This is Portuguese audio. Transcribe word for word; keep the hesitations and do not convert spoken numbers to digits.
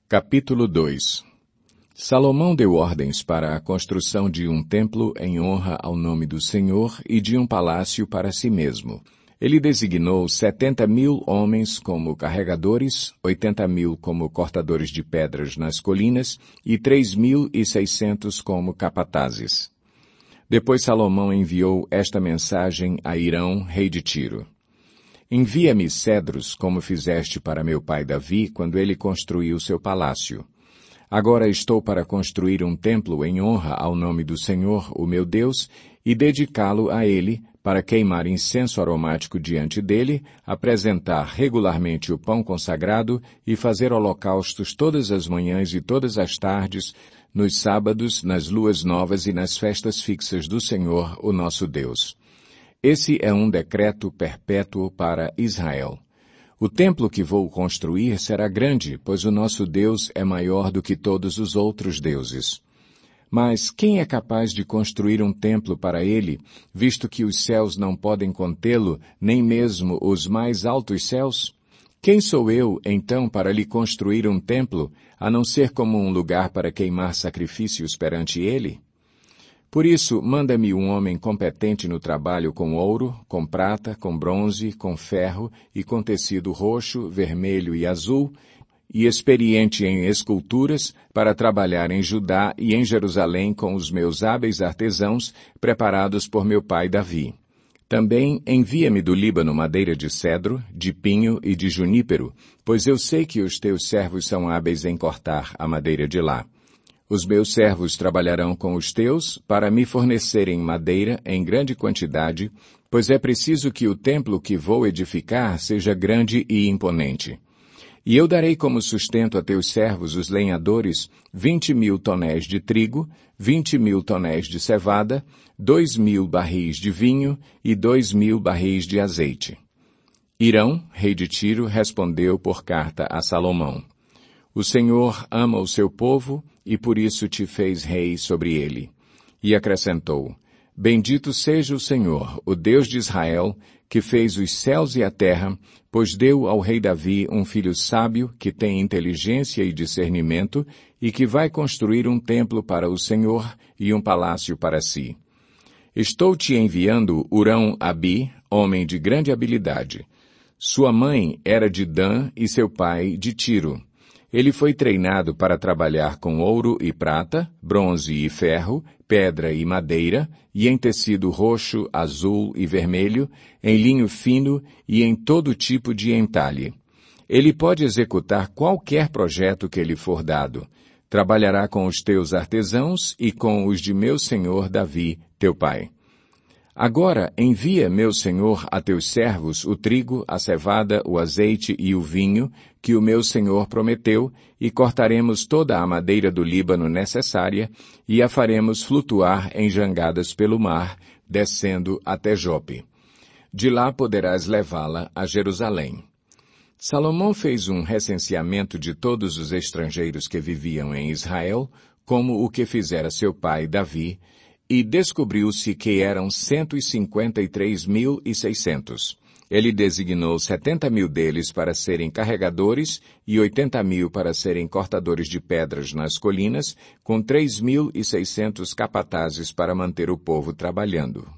Capítulo dois. Salomão deu ordens para a construção de um templo em honra ao nome do Senhor e de um palácio para si mesmo. Ele designou setenta mil homens como carregadores, oitenta mil como cortadores de pedras nas colinas e três mil e seiscentos como capatazes. Depois Salomão enviou esta mensagem a Hirão, rei de Tiro. Envia-me cedros, como fizeste para meu pai Davi, quando ele construiu seu palácio. Agora estou para construir um templo em honra ao nome do Senhor, o meu Deus, e dedicá-lo a ele, para queimar incenso aromático diante dele, apresentar regularmente o pão consagrado e fazer holocaustos todas as manhãs e todas as tardes, nos sábados, nas luas novas e nas festas fixas do Senhor, o nosso Deus. Esse é um decreto perpétuo para Israel. O templo que vou construir será grande, pois o nosso Deus é maior do que todos os outros deuses. Mas quem é capaz de construir um templo para ele, visto que os céus não podem contê-lo, nem mesmo os mais altos céus? Quem sou eu, então, para lhe construir um templo, a não ser como um lugar para queimar sacrifícios perante ele? Por isso, manda-me um homem competente no trabalho com ouro, com prata, com bronze, com ferro e com tecido roxo, vermelho e azul, e experiente em esculturas, para trabalhar em Judá e em Jerusalém com os meus hábeis artesãos, preparados por meu pai Davi. Também envia-me do Líbano madeira de cedro, de pinho e de junípero, pois eu sei que os teus servos são hábeis em cortar a madeira de lá. Os meus servos trabalharão com os teus para me fornecerem madeira em grande quantidade, pois é preciso que o templo que vou edificar seja grande e imponente. E eu darei como sustento a teus servos, os lenhadores, vinte mil tonéis de trigo, vinte mil tonéis de cevada, dois mil barris de vinho e dois mil barris de azeite. Hirão, rei de Tiro, respondeu por carta a Salomão. O Senhor ama o seu povo e por isso te fez rei sobre ele. E acrescentou, Bendito seja o Senhor, o Deus de Israel, que fez os céus e a terra, pois deu ao rei Davi um filho sábio, que tem inteligência e discernimento, e que vai construir um templo para o Senhor e um palácio para si. Estou te enviando Hurão-Abi, homem de grande habilidade. Sua mãe era de Dan e seu pai de Tiro. Ele foi treinado para trabalhar com ouro e prata, bronze e ferro, pedra e madeira, e em tecido roxo, azul e vermelho, em linho fino e em todo tipo de entalhe. Ele pode executar qualquer projeto que lhe for dado. Trabalhará com os teus artesãos e com os de meu senhor Davi, teu pai. Agora envia, meu senhor, a teus servos o trigo, a cevada, o azeite e o vinho, que o meu senhor prometeu, e cortaremos toda a madeira do Líbano necessária, e a faremos flutuar em jangadas pelo mar, descendo até Jope. De lá poderás levá-la a Jerusalém. Salomão fez um recenseamento de todos os estrangeiros que viviam em Israel, como o que fizera seu pai Davi, e descobriu-se que eram cento e cinquenta e três mil e seiscentos. Ele designou setenta mil deles para serem carregadores e oitenta mil para serem cortadores de pedras nas colinas, com três mil e seiscentos capatazes para manter o povo trabalhando.